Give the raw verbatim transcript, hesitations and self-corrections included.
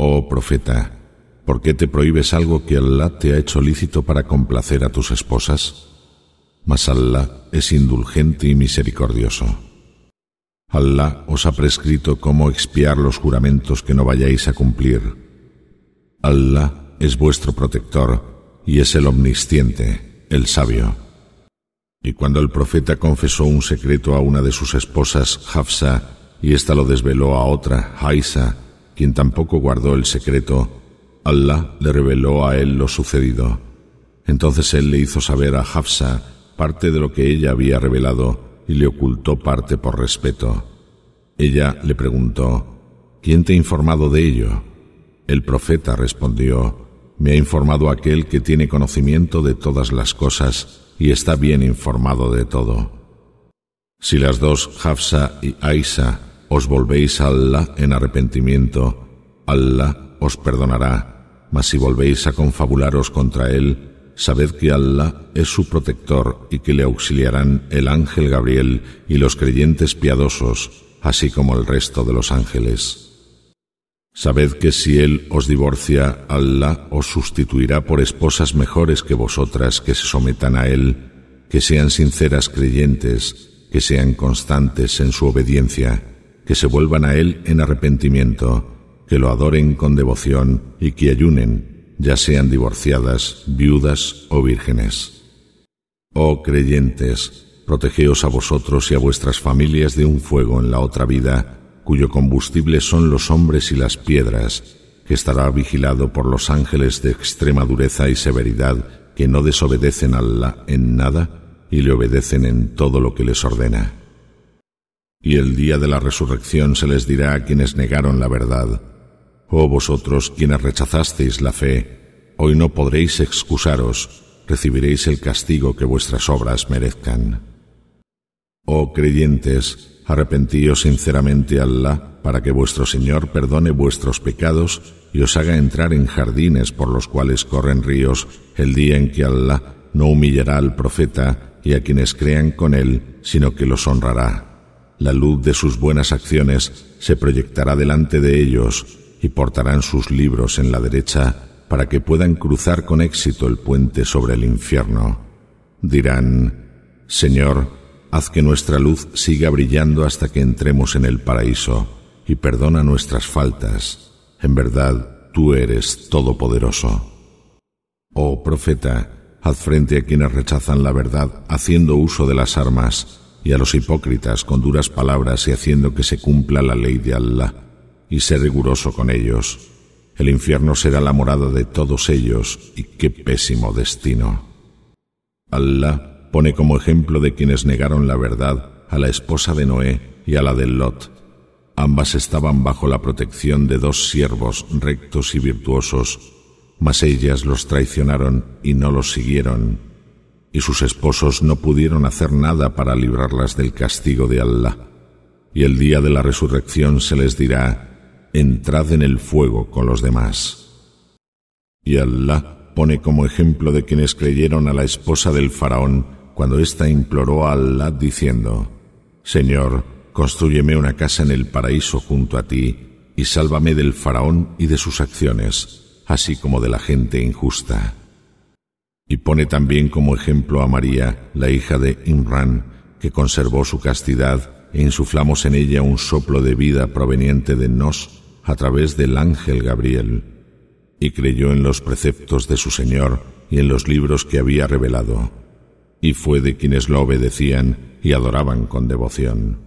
Oh profeta, ¿por qué te prohíbes algo que Allah te ha hecho lícito para complacer a tus esposas? Mas Allah es indulgente y misericordioso. Allah os ha prescrito cómo expiar los juramentos que no vayáis a cumplir. Allah es vuestro protector y es el omnisciente, el sabio. Y cuando el profeta confesó un secreto a una de sus esposas, Hafsa, y ésta lo desveló a otra, Aisha, quien tampoco guardó el secreto, Allah le reveló a él lo sucedido. Entonces él le hizo saber a Hafsa parte de lo que ella había revelado y le ocultó parte por respeto. Ella le preguntó: ¿Quién te ha informado de ello? El profeta respondió: Me ha informado aquel que tiene conocimiento de todas las cosas y está bien informado de todo. Si las dos, Hafsa y Aisha, os volvéis a Allah en arrepentimiento, Allah os perdonará, mas si volvéis a confabularos contra él, sabed que Allah es su protector y que le auxiliarán el ángel Gabriel y los creyentes piadosos, así como el resto de los ángeles. Sabed que si él os divorcia, Allah os sustituirá por esposas mejores que vosotras que se sometan a él, que sean sinceras creyentes, que sean constantes en su obediencia, que se vuelvan a él en arrepentimiento, que lo adoren con devoción y que ayunen, ya sean divorciadas, viudas o vírgenes. Oh creyentes, protegeos a vosotros y a vuestras familias de un fuego en la otra vida, cuyo combustible son los hombres y las piedras, que estará vigilado por los ángeles de extrema dureza y severidad, que no desobedecen a Allah en nada y le obedecen en todo lo que les ordena. Y el día de la resurrección se les dirá a quienes negaron la verdad: Oh vosotros, quienes rechazasteis la fe, hoy no podréis excusaros, recibiréis el castigo que vuestras obras merezcan. Oh creyentes, arrepentíos sinceramente a Allah para que vuestro Señor perdone vuestros pecados y os haga entrar en jardines por los cuales corren ríos, el día en que Allah no humillará al profeta y a quienes crean con él, sino que los honrará. La luz de sus buenas acciones se proyectará delante de ellos y portarán sus libros en la derecha para que puedan cruzar con éxito el puente sobre el infierno. Dirán: Señor, haz que nuestra luz siga brillando hasta que entremos en el paraíso, y perdona nuestras faltas. En verdad, tú eres todopoderoso. Oh profeta, haz frente a quienes rechazan la verdad, haciendo uso de las armas, y a los hipócritas con duras palabras y haciendo que se cumpla la ley de Allah, y sé riguroso con ellos. El infierno será la morada de todos ellos, y qué pésimo destino. Allah pone como ejemplo de quienes negaron la verdad a la esposa de Noé y a la de Lot. Ambas estaban bajo la protección de dos siervos rectos y virtuosos, mas ellas los traicionaron y no los siguieron, y sus esposos no pudieron hacer nada para librarlas del castigo de Allah. Y el día de la resurrección se les dirá: entrad en el fuego con los demás. Y Allah pone como ejemplo de quienes creyeron a la esposa del faraón cuando ésta imploró a Allah diciendo: Señor, constrúyeme una casa en el paraíso junto a ti y sálvame del faraón y de sus acciones, así como de la gente injusta. Y pone también como ejemplo a María, la hija de Imrán, que conservó su castidad e insuflamos en ella un soplo de vida proveniente de Nos a través del ángel Gabriel, y creyó en los preceptos de su Señor y en los libros que había revelado, y fue de quienes lo obedecían y adoraban con devoción.